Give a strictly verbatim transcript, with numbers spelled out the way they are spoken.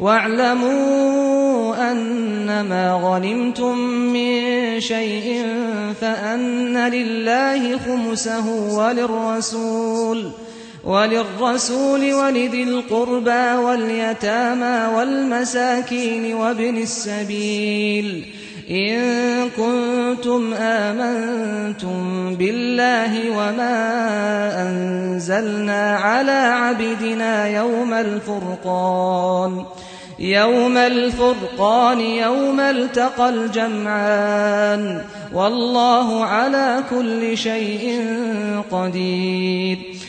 واعلموا أنما غنمتم من شيء فأن لله خمسه وللرسول وللرسول ولذي القربى واليتامى والمساكين وابن السبيل إن كنتم آمنتم بالله وما أنزلنا على عبدنا يوم الفرقان يوم الفرقان يوم التقى الجمعان والله على كل شيء قدير